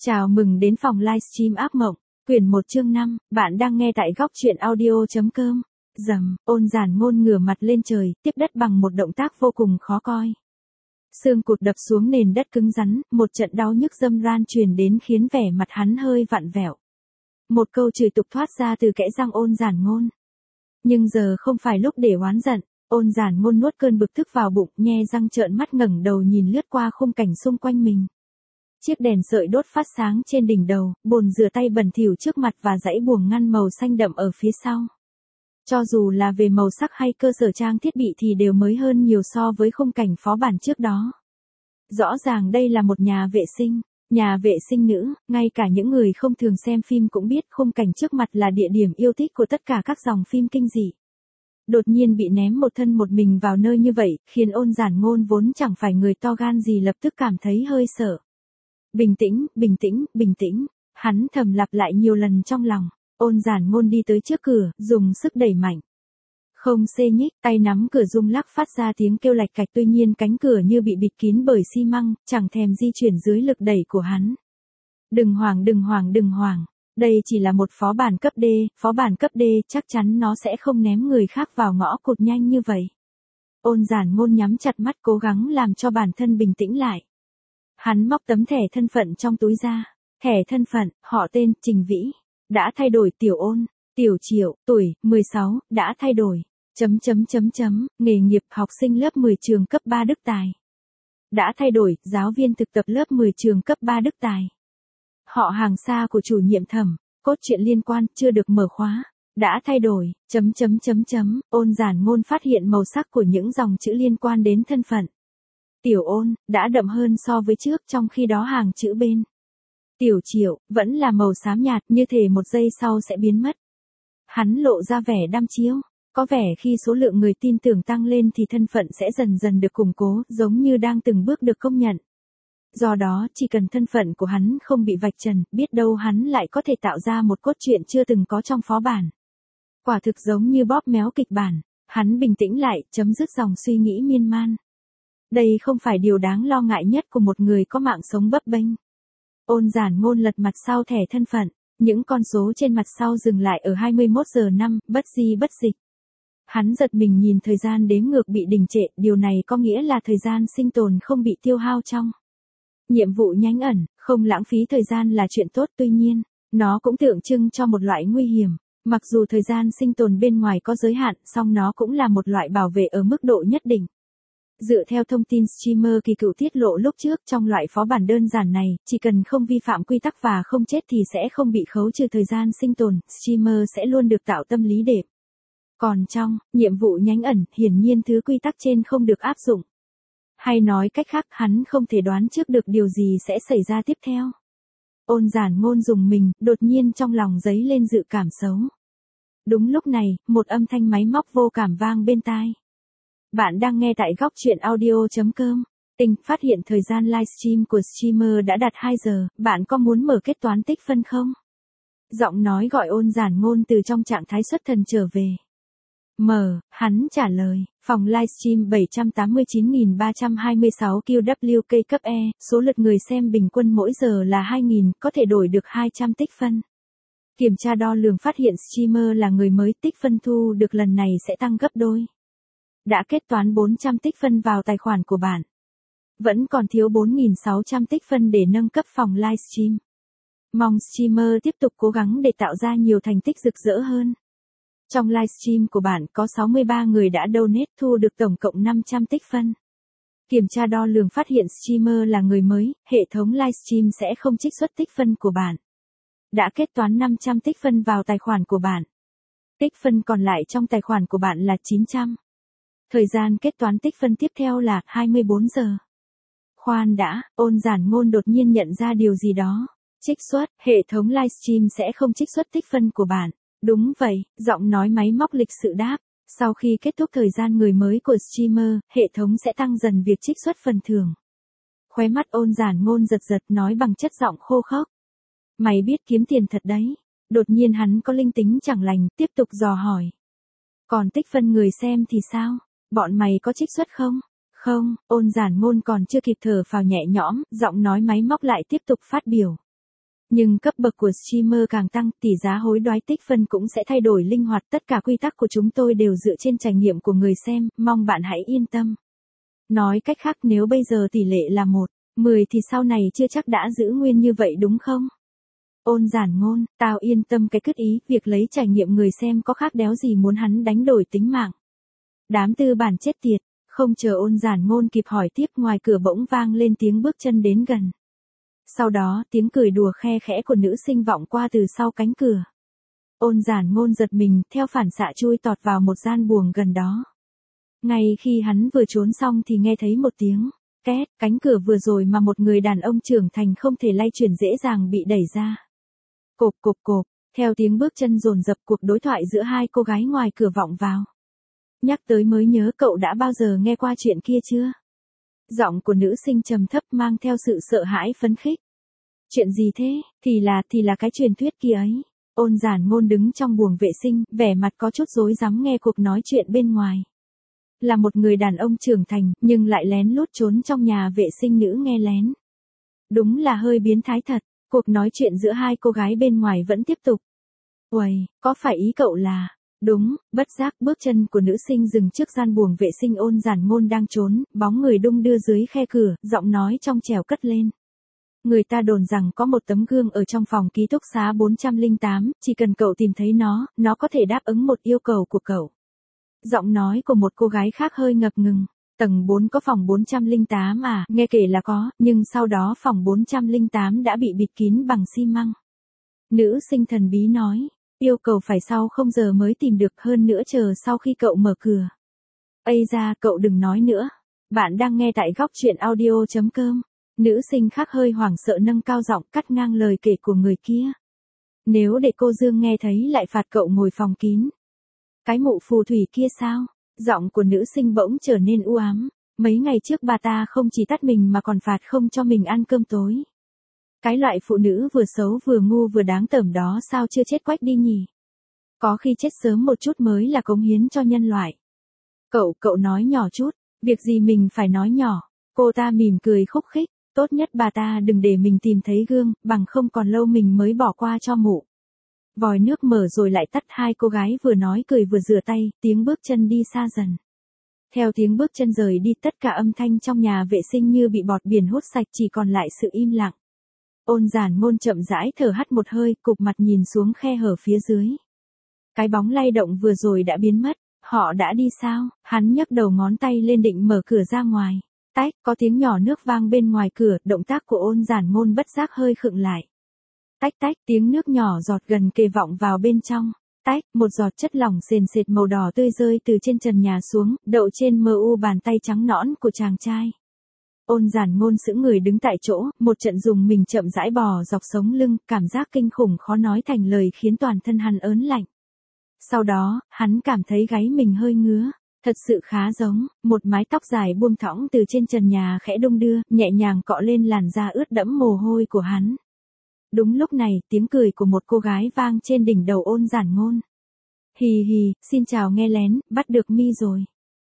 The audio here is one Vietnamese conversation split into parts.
Chào mừng đến phòng livestream ác mộng, quyển 1 chương 5, bạn đang nghe tại góc truyện audio.com. Rầm, Ôn Giản Ngôn ngửa mặt lên trời, tiếp đất bằng một động tác vô cùng khó coi. Xương cụt đập xuống nền đất cứng rắn, một trận đau nhức râm ran truyền đến khiến vẻ mặt hắn hơi vặn vẹo. Một câu chửi tục thoát ra từ kẽ răng Ôn Giản Ngôn. Nhưng giờ không phải lúc để oán giận, Ôn Giản Ngôn nuốt cơn bực tức vào bụng, nhe răng trợn mắt ngẩng đầu nhìn lướt qua khung cảnh xung quanh mình. Chiếc đèn sợi đốt phát sáng trên đỉnh đầu, bồn rửa tay bẩn thỉu trước mặt và dãy buồng ngăn màu xanh đậm ở phía sau. Cho dù là về màu sắc hay cơ sở trang thiết bị thì đều mới hơn nhiều so với khung cảnh phó bản trước đó. Rõ ràng đây là một nhà vệ sinh nữ, ngay cả những người không thường xem phim cũng biết khung cảnh trước mặt là địa điểm yêu thích của tất cả các dòng phim kinh dị. Đột nhiên bị ném một thân một mình vào nơi như vậy, khiến Ôn Giản Ngôn vốn chẳng phải người to gan gì lập tức cảm thấy hơi sợ. Bình tĩnh, bình tĩnh, bình tĩnh, hắn thầm lặp lại nhiều lần trong lòng. Ôn Giản Ngôn đi tới trước cửa, dùng sức đẩy mạnh. Không xê nhích, tay nắm cửa rung lắc phát ra tiếng kêu lạch cạch, tuy nhiên cánh cửa như bị bịt kín bởi xi măng, chẳng thèm di chuyển dưới lực đẩy của hắn. Đừng hoảng, đừng hoảng, đừng hoảng. Đây chỉ là một phó bản cấp D, phó bản cấp D chắc chắn nó sẽ không ném người khác vào ngõ cụt nhanh như vậy. Ôn Giản Ngôn nhắm chặt mắt cố gắng làm cho bản thân bình tĩnh lại. Hắn móc tấm thẻ thân phận trong túi ra. Thẻ thân phận, họ tên, Trình Vĩ. Đã thay đổi Tiểu Ôn, Tiểu Triệu, tuổi, 16, đã thay đổi. Nghề nghiệp học sinh lớp 10 trường cấp 3 Đức Tài. Đã thay đổi, giáo viên thực tập lớp 10 trường cấp 3 Đức Tài. Họ hàng xa của chủ nhiệm Thẩm, cốt truyện liên quan, chưa được mở khóa. Đã thay đổi, Ôn Giản Ngôn phát hiện màu sắc của những dòng chữ liên quan đến thân phận. Tiểu Ôn, đã đậm hơn so với trước, trong khi đó hàng chữ bên. Tiểu Triệu, vẫn là màu xám nhạt, như thể một giây sau sẽ biến mất. Hắn lộ ra vẻ đăm chiêu, có vẻ khi số lượng người tin tưởng tăng lên thì thân phận sẽ dần dần được củng cố, giống như đang từng bước được công nhận. Do đó, chỉ cần thân phận của hắn không bị vạch trần, biết đâu hắn lại có thể tạo ra một cốt truyện chưa từng có trong phó bản. Quả thực giống như bóp méo kịch bản, hắn bình tĩnh lại, chấm dứt dòng suy nghĩ miên man. Đây không phải điều đáng lo ngại nhất của một người có mạng sống bấp bênh. Ôn Giản Ngôn lật mặt sau thẻ thân phận, những con số trên mặt sau dừng lại ở 21 giờ 5, bất di bất dịch. Hắn giật mình nhìn thời gian đếm ngược bị đình trệ, điều này có nghĩa là thời gian sinh tồn không bị tiêu hao trong nhiệm vụ nhánh ẩn, không lãng phí thời gian là chuyện tốt, tuy nhiên, nó cũng tượng trưng cho một loại nguy hiểm. Mặc dù thời gian sinh tồn bên ngoài có giới hạn, song nó cũng là một loại bảo vệ ở mức độ nhất định. Dựa theo thông tin streamer Kỳ Cựu tiết lộ lúc trước, trong loại phó bản đơn giản này, chỉ cần không vi phạm quy tắc và không chết thì sẽ không bị khấu trừ thời gian sinh tồn, streamer sẽ luôn được tạo tâm lý đệm. Còn trong nhiệm vụ nhánh ẩn, hiển nhiên thứ quy tắc trên không được áp dụng. Hay nói cách khác, hắn không thể đoán trước được điều gì sẽ xảy ra tiếp theo. Ôn Giản Ngôn rùng mình, đột nhiên trong lòng dấy lên dự cảm xấu. Đúng lúc này, một âm thanh máy móc vô cảm vang bên tai. Bạn đang nghe tại góc truyện audio.com. Tình phát hiện thời gian livestream của streamer đã đạt 2 giờ, bạn có muốn mở kết toán tích phân không? Giọng nói gọi Ôn Giản Ngôn từ trong trạng thái xuất thần trở về. Hắn trả lời, phòng livestream 789.326 QWK cấp E, số lượt người xem bình quân mỗi giờ là 2.000, có thể đổi được 200 tích phân. Kiểm tra đo lường phát hiện streamer là người mới, tích phân thu được lần này sẽ tăng gấp đôi. Đã kết toán 400 tích phân vào tài khoản của bạn. Vẫn còn thiếu 4.600 tích phân để nâng cấp phòng livestream. Mong streamer tiếp tục cố gắng để tạo ra nhiều thành tích rực rỡ hơn. Trong livestream của bạn có 63 người đã donate thu được tổng cộng 500 tích phân. Kiểm tra đo lường phát hiện streamer là người mới, hệ thống livestream sẽ không trích xuất tích phân của bạn. Đã kết toán 500 tích phân vào tài khoản của bạn. Tích phân còn lại trong tài khoản của bạn là 900. Thời gian kết toán tích phân tiếp theo là 24 giờ. Khoan đã, Ôn Giản Ngôn đột nhiên nhận ra điều gì đó. Trích xuất, hệ thống livestream sẽ không trích xuất tích phân của bạn. Đúng vậy, giọng nói máy móc lịch sự đáp. Sau khi kết thúc thời gian người mới của streamer, hệ thống sẽ tăng dần việc trích xuất phần thưởng. Khóe mắt Ôn Giản Ngôn giật giật nói bằng chất giọng khô khốc. Mày biết kiếm tiền thật đấy. Đột nhiên hắn có linh tính chẳng lành, tiếp tục dò hỏi. Còn tích phân người xem thì sao? Bọn mày có trích xuất không? Không, Ôn Giản Ngôn còn chưa kịp thở phào nhẹ nhõm, giọng nói máy móc lại tiếp tục phát biểu. Nhưng cấp bậc của streamer càng tăng, tỷ giá hối đoái tích phân cũng sẽ thay đổi linh hoạt. Tất cả quy tắc của chúng tôi đều dựa trên trải nghiệm của người xem, mong bạn hãy yên tâm. Nói cách khác, nếu bây giờ tỷ lệ là 1:10 thì sau này chưa chắc đã giữ nguyên như vậy đúng không? Ôn giản ngôn, tao yên tâm cái cứt ý, việc lấy trải nghiệm người xem có khác đéo gì muốn hắn đánh đổi tính mạng. Đám tư bản chết tiệt, không chờ ôn giản ngôn kịp hỏi tiếp, ngoài cửa bỗng vang lên tiếng bước chân đến gần. Sau đó, tiếng cười đùa khe khẽ của nữ sinh vọng qua từ sau cánh cửa. Ôn giản ngôn giật mình, theo phản xạ chui tọt vào một gian buồng gần đó. Ngay khi hắn vừa trốn xong thì nghe thấy một tiếng két, cánh cửa vừa rồi mà một người đàn ông trưởng thành không thể lay chuyển dễ dàng bị đẩy ra. Cộp cộp cộp, theo tiếng bước chân dồn dập, cuộc đối thoại giữa hai cô gái ngoài cửa vọng vào. Nhắc tới mới nhớ, cậu đã bao giờ nghe qua chuyện kia chưa? Giọng của nữ sinh trầm thấp mang theo sự sợ hãi phấn khích. Chuyện gì thế? Thì là cái truyền thuyết kia ấy. Ôn giản ngôn đứng trong buồng vệ sinh, vẻ mặt có chút rối rắm nghe cuộc nói chuyện bên ngoài. Là một người đàn ông trưởng thành, nhưng lại lén lút trốn trong nhà vệ sinh nữ nghe lén. Đúng là hơi biến thái thật. Cuộc nói chuyện giữa hai cô gái bên ngoài vẫn tiếp tục. Uầy, có phải ý cậu là... Đúng, bất giác bước chân của nữ sinh dừng trước gian buồng vệ sinh ôn giản ngôn đang trốn, bóng người đung đưa dưới khe cửa, giọng nói trong trẻo cất lên. Người ta đồn rằng có một tấm gương ở trong phòng ký túc xá 408, chỉ cần cậu tìm thấy nó có thể đáp ứng một yêu cầu của cậu. Giọng nói của một cô gái khác hơi ngập ngừng. Tầng 4 có phòng 408 à, nghe kể là có, nhưng sau đó phòng 408 đã bị bịt kín bằng xi măng. Nữ sinh thần bí nói, yêu cầu phải sau 0 giờ mới tìm được, hơn nữa chờ sau khi cậu mở cửa. Ây da, cậu đừng nói nữa. Bạn đang nghe tại góc truyện audio.com. Nữ sinh khác hơi hoảng sợ nâng cao giọng cắt ngang lời kể của người kia. Nếu để cô Dương nghe thấy lại phạt cậu ngồi phòng kín. Cái mụ phù thủy kia sao? Giọng của nữ sinh bỗng trở nên u ám. Mấy ngày trước bà ta không chỉ tát mình mà còn phạt không cho mình ăn cơm tối. Cái loại phụ nữ vừa xấu vừa ngu vừa đáng tởm đó sao chưa chết quách đi nhỉ? Có khi chết sớm một chút mới là cống hiến cho nhân loại. Cậu nói nhỏ chút, việc gì mình phải nói nhỏ. Cô ta mỉm cười khúc khích, tốt nhất bà ta đừng để mình tìm thấy gương, bằng không còn lâu mình mới bỏ qua cho mụ. Vòi nước mở rồi lại tắt, hai cô gái vừa nói cười vừa rửa tay, tiếng bước chân đi xa dần. Theo tiếng bước chân rời đi, tất cả âm thanh trong nhà vệ sinh như bị bọt biển hút sạch, chỉ còn lại sự im lặng. Ôn giản ngôn chậm rãi thở hắt một hơi, cụp mặt nhìn xuống khe hở phía dưới. Cái bóng lay động vừa rồi đã biến mất, họ đã đi sao? Hắn nhấc đầu ngón tay lên định mở cửa ra ngoài. Tách, có tiếng nhỏ nước vang bên ngoài cửa, động tác của ôn giản ngôn bất giác hơi khựng lại. Tách tách, tiếng nước nhỏ giọt gần kề vọng vào bên trong. Tách, một giọt chất lỏng sền sệt màu đỏ tươi rơi từ trên trần nhà xuống, đậu trên mờ u bàn tay trắng nõn của chàng trai. Ôn giản ngôn sững người đứng tại chỗ, một trận dùng mình chậm rãi bò dọc sống lưng, cảm giác kinh khủng khó nói thành lời khiến toàn thân hắn ớn lạnh. Sau đó, hắn cảm thấy gáy mình hơi ngứa. Thật sự khá giống, một mái tóc dài buông thõng từ trên trần nhà khẽ đung đưa, nhẹ nhàng cọ lên làn da ướt đẫm mồ hôi của hắn. Đúng lúc này, tiếng cười của một cô gái vang trên đỉnh đầu ôn giản ngôn. Hì hì, xin chào nghe lén, bắt được mi rồi.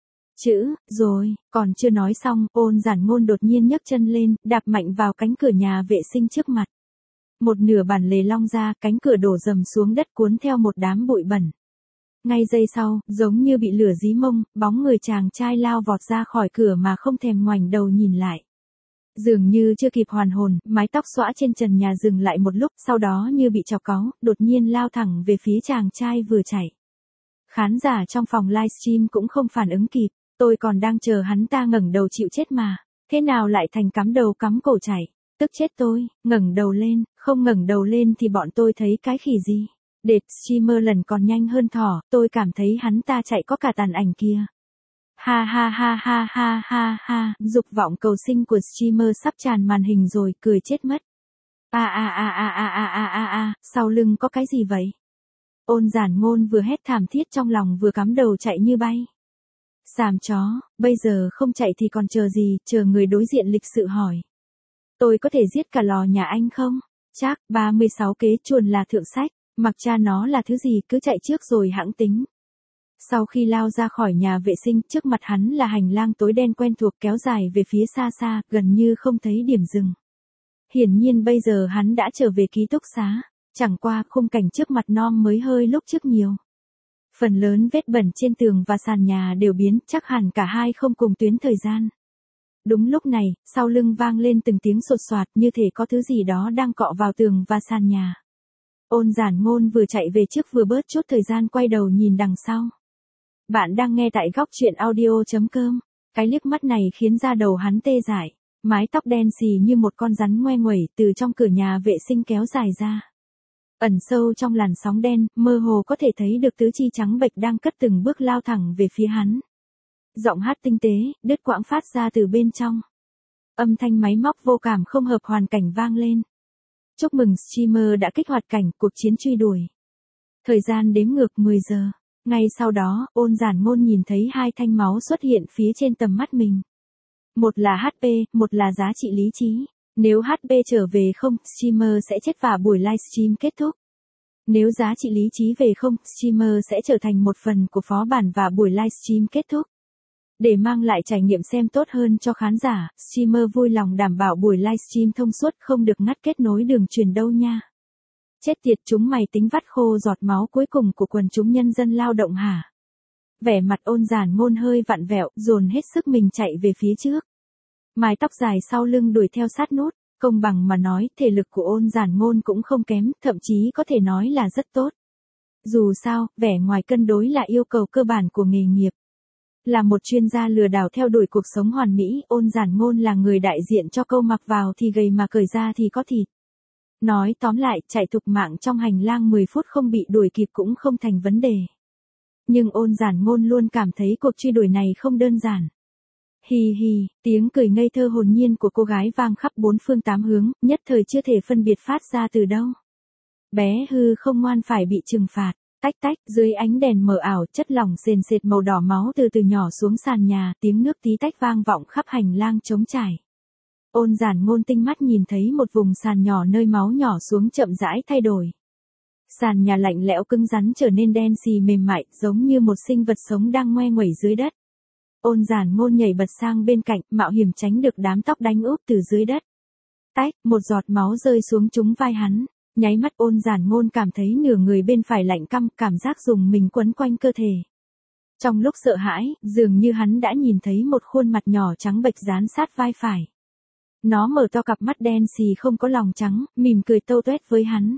Rồi, còn chưa nói xong, ôn giản ngôn đột nhiên nhấc chân lên, đạp mạnh vào cánh cửa nhà vệ sinh trước mặt. Một nửa bản lề long ra, cánh cửa đổ dầm xuống đất cuốn theo một đám bụi bẩn. Ngay giây sau, giống như bị lửa dí mông, bóng người chàng trai lao vọt ra khỏi cửa mà không thèm ngoảnh đầu nhìn lại. Dường như chưa kịp hoàn hồn, mái tóc xõa trên trần nhà dừng lại một lúc, sau đó như bị chọc cáu, đột nhiên lao thẳng về phía chàng trai vừa chạy. Khán giả trong phòng livestream cũng không phản ứng kịp, tôi còn đang chờ hắn ta ngẩng đầu chịu chết mà, thế nào lại thành cắm đầu cắm cổ chạy, tức chết tôi, ngẩng đầu lên, không ngẩng đầu lên thì bọn tôi thấy cái khỉ gì. Đệt streamer lần còn nhanh hơn thỏ, tôi cảm thấy hắn ta chạy có cả tàn ảnh kia. Ha ha ha ha ha ha ha, dục vọng cầu sinh của streamer sắp tràn màn hình rồi, cười chết mất. Sau lưng có cái gì vậy? Ôn giản ngôn vừa hét thảm thiết trong lòng vừa cắm đầu chạy như bay. Xàm chó, bây giờ không chạy thì còn chờ gì, chờ người đối diện lịch sự hỏi. Tôi có thể giết cả lò nhà anh không? Chắc, 36 kế chuồn là thượng sách. Mặc cha nó là thứ gì cứ chạy trước rồi hãng tính. Sau khi lao ra khỏi nhà vệ sinh, trước mặt hắn là hành lang tối đen quen thuộc kéo dài về phía xa xa, gần như không thấy điểm dừng. Hiển nhiên bây giờ hắn đã trở về ký túc xá, chẳng qua khung cảnh trước mặt Nom mới hơi lúc trước nhiều. Phần lớn vết bẩn trên tường và sàn nhà đều biến, chắc hẳn cả hai không cùng tuyến thời gian. Đúng lúc này, sau lưng vang lên từng tiếng sột soạt như thể có thứ gì đó đang cọ vào tường và sàn nhà. Ôn Giản Ngôn vừa chạy về trước vừa bớt chút thời gian quay đầu nhìn đằng sau. Bạn đang nghe tại góc truyện audio.com. Cái liếc mắt này khiến da đầu hắn tê dại. Mái tóc đen xì như một con rắn ngoe nguẩy từ trong cửa nhà vệ sinh kéo dài ra. Ẩn sâu trong làn sóng đen, mơ hồ có thể thấy được tứ chi trắng bệch đang cất từng bước lao thẳng về phía hắn. Giọng hát tinh tế, đứt quãng phát ra từ bên trong. Âm thanh máy móc vô cảm không hợp hoàn cảnh vang lên. Chúc mừng streamer đã kích hoạt cảnh cuộc chiến truy đuổi. Thời gian đếm ngược 10 giờ. Ngay sau đó, Ôn Giản Ngôn nhìn thấy hai thanh máu xuất hiện phía trên tầm mắt mình. Một là HP, một là giá trị lý trí. Nếu HP trở về không, streamer sẽ chết và buổi livestream kết thúc. Nếu giá trị lý trí về không, streamer sẽ trở thành một phần của phó bản và buổi livestream kết thúc. Để mang lại trải nghiệm xem tốt hơn cho khán giả, streamer vui lòng đảm bảo buổi livestream thông suốt không được ngắt kết nối đường truyền đâu nha. Chết tiệt, chúng mày tính vắt khô giọt máu cuối cùng của quần chúng nhân dân lao động hả? Vẻ mặt Ôn Giản Ngôn hơi vặn vẹo, dồn hết sức mình chạy về phía trước. Mái tóc dài sau lưng đuổi theo sát nút, công bằng mà nói, thể lực của Ôn Giản Ngôn cũng không kém, thậm chí có thể nói là rất tốt. Dù sao, vẻ ngoài cân đối là yêu cầu cơ bản của nghề nghiệp. Là một chuyên gia lừa đảo theo đuổi cuộc sống hoàn mỹ, Ôn Giản Ngôn là người đại diện cho câu mặc vào thì gầy mà cởi ra thì có thịt. Nói tóm lại, chạy thục mạng trong hành lang 10 phút không bị đuổi kịp cũng không thành vấn đề. Nhưng Ôn Giản Ngôn luôn cảm thấy cuộc truy đuổi này không đơn giản. Hì hì, tiếng cười ngây thơ hồn nhiên của cô gái vang khắp bốn phương tám hướng, nhất thời chưa thể phân biệt phát ra từ đâu. Bé hư không ngoan phải bị trừng phạt. Tách tách, dưới ánh đèn mờ ảo, chất lỏng sền sệt màu đỏ máu từ từ nhỏ xuống sàn nhà, tiếng nước tí tách vang vọng khắp hành lang trống trải. Ôn Giản Ngôn tinh mắt nhìn thấy một vùng sàn nhỏ nơi máu nhỏ xuống chậm rãi thay đổi. Sàn nhà lạnh lẽo cứng rắn trở nên đen xì mềm mại, giống như một sinh vật sống đang ngoe nguẩy dưới đất. Ôn Giản Ngôn nhảy bật sang bên cạnh, mạo hiểm tránh được đám tóc đánh úp từ dưới đất. Tách, một giọt máu rơi xuống trúng vai hắn. Nháy mắt Ôn Giản Ngôn cảm thấy nửa người bên phải lạnh căm, cảm giác dùng mình quấn quanh cơ thể. Trong lúc sợ hãi, dường như hắn đã nhìn thấy một khuôn mặt nhỏ trắng bệch dán sát vai phải. Nó mở to cặp mắt đen xì không có lòng trắng, mỉm cười tâu tuét với hắn.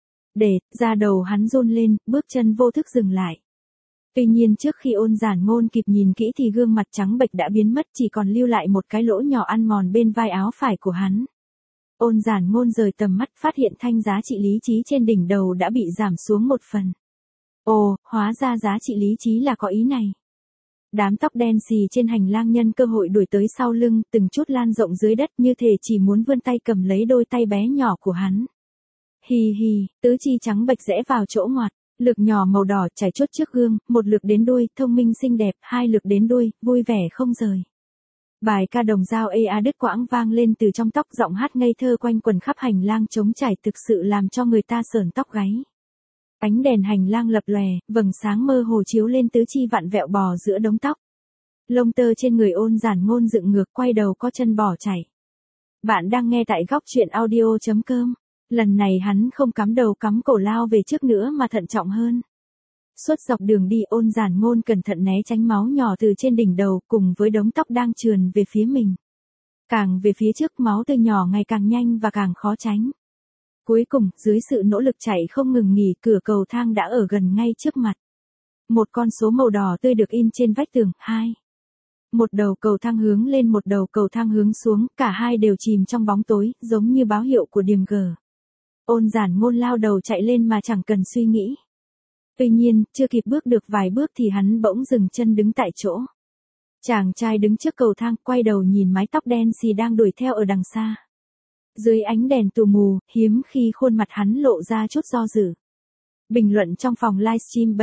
Da đầu hắn run lên, bước chân vô thức dừng lại. Tuy nhiên trước khi Ôn Giản Ngôn kịp nhìn kỹ thì gương mặt trắng bệch đã biến mất, chỉ còn lưu lại một cái lỗ nhỏ ăn mòn bên vai áo phải của hắn. Ôn Giản Ngôn rời tầm mắt, phát hiện thanh giá trị lý trí trên đỉnh đầu đã bị giảm xuống một phần. Ồ, hóa ra giá trị lý trí là có ý này. Đám tóc đen xì trên hành lang nhân cơ hội đuổi tới sau lưng, từng chút lan rộng dưới đất như thể chỉ muốn vươn tay cầm lấy đôi tay bé nhỏ của hắn. Hì hì, tứ chi trắng bệch rẽ vào chỗ ngoặt, lược nhỏ màu đỏ chảy chốt trước gương, một lược đến đuôi, thông minh xinh đẹp, hai lược đến đuôi, vui vẻ không rời. Bài ca đồng dao ea đứt quãng vang lên từ trong tóc, giọng hát ngây thơ quanh quần khắp hành lang trống trải thực sự làm cho người ta sởn tóc gáy. Ánh đèn hành lang lập lòe, vầng sáng mơ hồ chiếu lên tứ chi vặn vẹo bò giữa đống tóc. Lông tơ trên người Ôn Giản Ngôn dựng ngược, quay đầu co chân bỏ chạy. Bạn đang nghe tại góc truyện audio.com. Lần này hắn không cắm đầu cắm cổ lao về trước nữa mà thận trọng hơn. Suốt dọc đường đi Ôn Giản Ngôn cẩn thận né tránh máu nhỏ từ trên đỉnh đầu cùng với đống tóc đang trườn về phía mình. Càng về phía trước máu tươi nhỏ ngày càng nhanh và càng khó tránh. Cuối cùng, dưới sự nỗ lực chạy không ngừng nghỉ, cửa cầu thang đã ở gần ngay trước mặt. Một con số màu đỏ tươi được in trên vách tường, 2. Một đầu cầu thang hướng lên, một đầu cầu thang hướng xuống, cả hai đều chìm trong bóng tối, giống như báo hiệu của điểm G. Ôn Giản Ngôn lao đầu chạy lên mà chẳng cần suy nghĩ. Tuy nhiên, chưa kịp bước được vài bước thì hắn bỗng dừng chân đứng tại chỗ. Chàng trai đứng trước cầu thang, quay đầu nhìn mái tóc đen xì đang đuổi theo ở đằng xa. Dưới ánh đèn tù mù, hiếm khi khuôn mặt hắn lộ ra chút do dự. Bình luận trong phòng livestream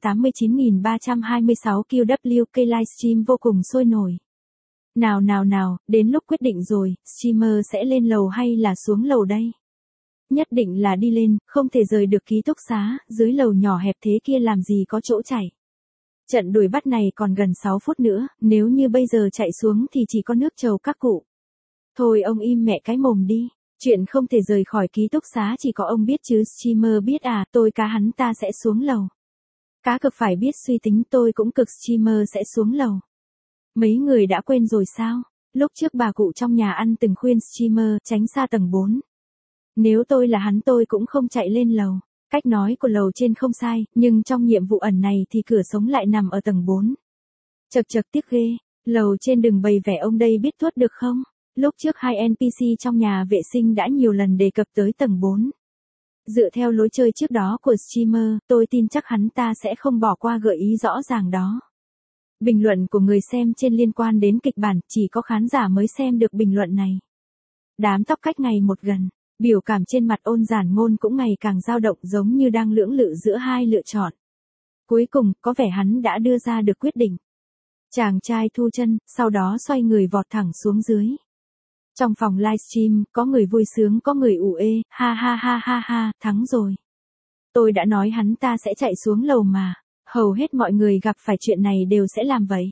789.326 QWK livestream vô cùng sôi nổi. Nào, đến lúc quyết định rồi, streamer sẽ lên lầu hay là xuống lầu đây? Nhất định là đi lên, không thể rời được ký túc xá, dưới lầu nhỏ hẹp thế kia làm gì có chỗ chạy. Trận đuổi bắt này còn gần 6 phút nữa, nếu như bây giờ chạy xuống thì chỉ có nước trầu các cụ. Thôi ông im mẹ cái mồm đi, Chuyện không thể rời khỏi ký túc xá chỉ có ông biết chứ streamer biết à, tôi cá hắn ta sẽ xuống lầu. Cá cực phải biết suy tính, tôi cũng cực, streamer sẽ xuống lầu. Mấy người đã quên rồi sao? Lúc trước bà cụ trong nhà ăn từng khuyên streamer tránh xa tầng 4. Nếu tôi là hắn tôi cũng không chạy lên lầu. Cách nói của lầu trên không sai, nhưng trong nhiệm vụ ẩn này thì cửa sống lại nằm ở tầng 4. Chật chật tiếc ghê, lầu trên đừng bày vẻ ông đây biết tuốt được không? Lúc trước hai NPC trong nhà vệ sinh đã nhiều lần đề cập tới tầng 4. Dựa theo lối chơi trước đó của streamer, tôi tin chắc hắn ta sẽ không bỏ qua gợi ý rõ ràng đó. Bình luận của người xem trên liên quan đến kịch bản, chỉ có khán giả mới xem được bình luận này. Đám tóc cách ngày một gần, biểu cảm trên mặt Ôn Giản Ngôn cũng ngày càng dao động, giống như đang lưỡng lự giữa hai lựa chọn. Cuối cùng, có vẻ hắn đã đưa ra được quyết định. Chàng trai thu chân, sau đó xoay người vọt thẳng xuống dưới. Trong phòng livestream, có người vui sướng có người ủ ê, ha ha ha ha ha, thắng rồi. Tôi đã nói hắn ta sẽ chạy xuống lầu mà, hầu hết mọi người gặp phải chuyện này đều sẽ làm vậy.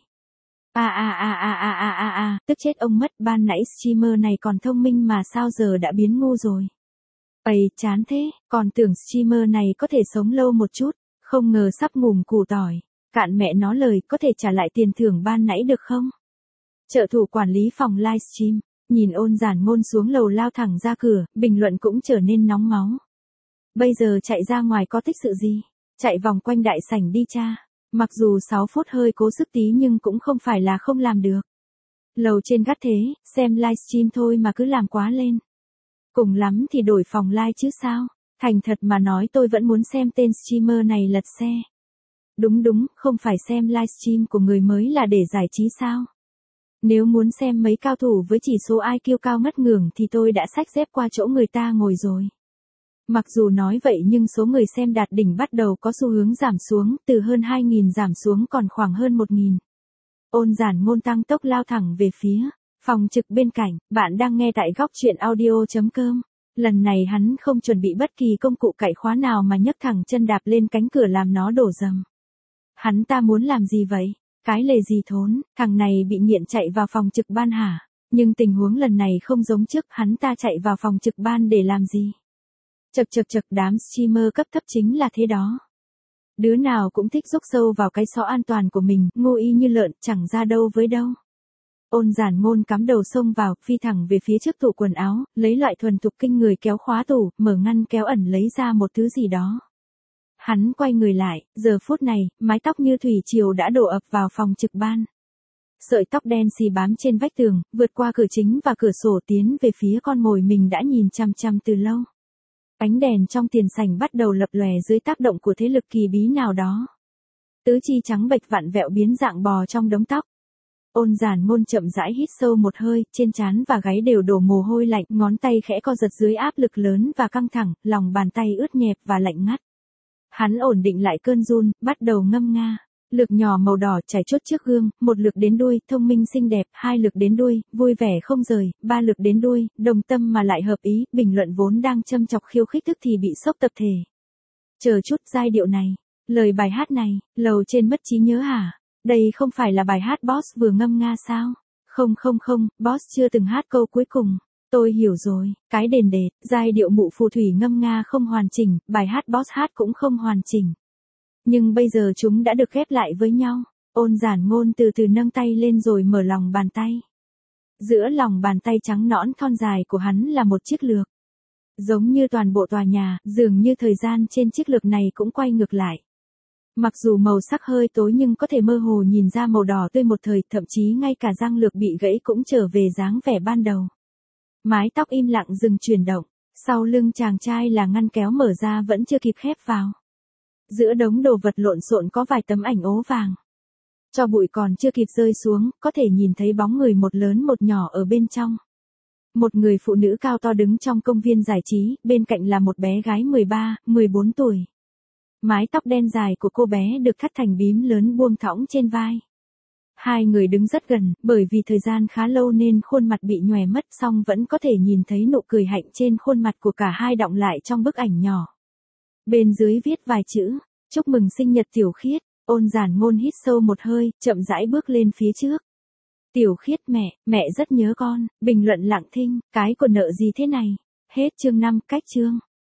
Tức chết ông mất, ban nãy streamer này còn thông minh mà sao giờ đã biến ngu rồi. Ây, chán thế, còn tưởng streamer này có thể sống lâu một chút, không ngờ sắp ngủm củ tỏi. Cạn mẹ nó lời, có thể trả lại tiền thưởng ban nãy được không? Trợ thủ quản lý phòng livestream, nhìn Ôn Giản Ngôn xuống lầu lao thẳng ra cửa, bình luận cũng trở nên nóng máu. Bây giờ chạy ra ngoài có tích sự gì? Chạy vòng quanh đại sảnh đi cha. Mặc dù 6 phút hơi cố sức tí nhưng cũng không phải là không làm được. Lầu trên gắt thế, xem livestream thôi mà cứ làm quá lên. Cùng lắm thì đổi phòng live chứ sao? Thành thật mà nói tôi vẫn muốn xem tên streamer này lật xe. Đúng, không phải xem livestream của người mới là để giải trí sao? Nếu muốn xem mấy cao thủ với chỉ số IQ cao ngất ngưởng thì tôi đã xách dép qua chỗ người ta ngồi rồi. Mặc dù nói vậy nhưng số người xem đạt đỉnh bắt đầu có xu hướng giảm xuống, từ hơn 2.000 giảm xuống còn khoảng hơn 1.000. Ôn Giản Ngôn tăng tốc lao thẳng về phía phòng trực bên cạnh, bạn đang nghe tại góc truyện audio.com. Lần này hắn không chuẩn bị bất kỳ công cụ cạy khóa nào mà nhấc thẳng chân đạp lên cánh cửa làm nó đổ rầm. Hắn ta muốn làm gì vậy? Cái lề gì thốn, thằng này bị nghiện chạy vào phòng trực ban hả? Nhưng tình huống lần này không giống trước, hắn ta chạy vào phòng trực ban để làm gì? Chật, đám streamer cấp thấp chính là thế đó. Đứa nào cũng thích rúc sâu vào cái xó an toàn của mình, ngu y như lợn, chẳng ra đâu với đâu. Ôn Giản Ngôn cắm đầu xông vào, phi thẳng về phía trước tủ quần áo, lấy loại thuần thục kinh người kéo khóa tủ, mở ngăn kéo ẩn lấy ra một thứ gì đó. Hắn quay người lại, giờ phút này, mái tóc như thủy triều đã đổ ập vào phòng trực ban. Sợi tóc đen xì bám trên vách tường, vượt qua cửa chính và cửa sổ tiến về phía con mồi mình đã nhìn chằm chằm từ lâu. Ánh đèn trong tiền sảnh bắt đầu lập lòe dưới tác động của thế lực kỳ bí nào đó. Tứ chi trắng bệch vặn vẹo biến dạng bò trong đống tóc. Ôn Giản Ngôn chậm rãi hít sâu một hơi, trên trán và gáy đều đổ mồ hôi lạnh, ngón tay khẽ co giật dưới áp lực lớn và căng thẳng, lòng bàn tay ướt nhẹp và lạnh ngắt. Hắn ổn định lại cơn run, bắt đầu ngâm nga. Lược nhỏ màu đỏ chảy chốt trước gương, 1 lược đến đuôi, thông minh xinh đẹp, 2 lược đến đuôi, vui vẻ không rời, 3 lược đến đuôi, đồng tâm mà lại hợp ý, bình luận vốn đang châm chọc khiêu khích tức thì bị sốc tập thể. Chờ chút, giai điệu này, lời bài hát này, lầu trên mất trí nhớ hả? Đây không phải là bài hát Boss vừa ngâm nga sao? Không, Boss chưa từng hát câu cuối cùng. Tôi hiểu rồi, cái đền đệt, giai điệu mụ phù thủy ngâm nga không hoàn chỉnh, bài hát Boss hát cũng không hoàn chỉnh. Nhưng bây giờ chúng đã được ghép lại với nhau. Ôn Giản Ngôn từ từ nâng tay lên rồi mở lòng bàn tay. Giữa lòng bàn tay trắng nõn thon dài của hắn là một chiếc lược. Giống như toàn bộ tòa nhà, dường như thời gian trên chiếc lược này cũng quay ngược lại. Mặc dù màu sắc hơi tối nhưng có thể mơ hồ nhìn ra màu đỏ tươi một thời, thậm chí ngay cả răng lược bị gãy cũng trở về dáng vẻ ban đầu. Mái tóc im lặng dừng chuyển động, sau lưng chàng trai là ngăn kéo mở ra vẫn chưa kịp khép vào. Giữa đống đồ vật lộn xộn có vài tấm ảnh ố vàng. Tro bụi còn chưa kịp rơi xuống, có thể nhìn thấy bóng người một lớn một nhỏ ở bên trong. Một người phụ nữ cao to đứng trong công viên giải trí, bên cạnh là một bé gái 13, 14 tuổi. Mái tóc đen dài của cô bé được thắt thành bím lớn buông thõng trên vai. Hai người đứng rất gần, bởi vì thời gian khá lâu nên khuôn mặt bị nhòe mất, song vẫn có thể nhìn thấy nụ cười hạnh trên khuôn mặt của cả hai đọng lại trong bức ảnh nhỏ. Bên dưới viết vài chữ, chúc mừng sinh nhật Tiểu Khiết. Ôn Giản Ngôn hít sâu một hơi, chậm rãi bước lên phía trước. Tiểu Khiết mẹ rất nhớ con, bình luận lặng thinh, cái của nợ gì thế này? Hết chương 5, cách chương.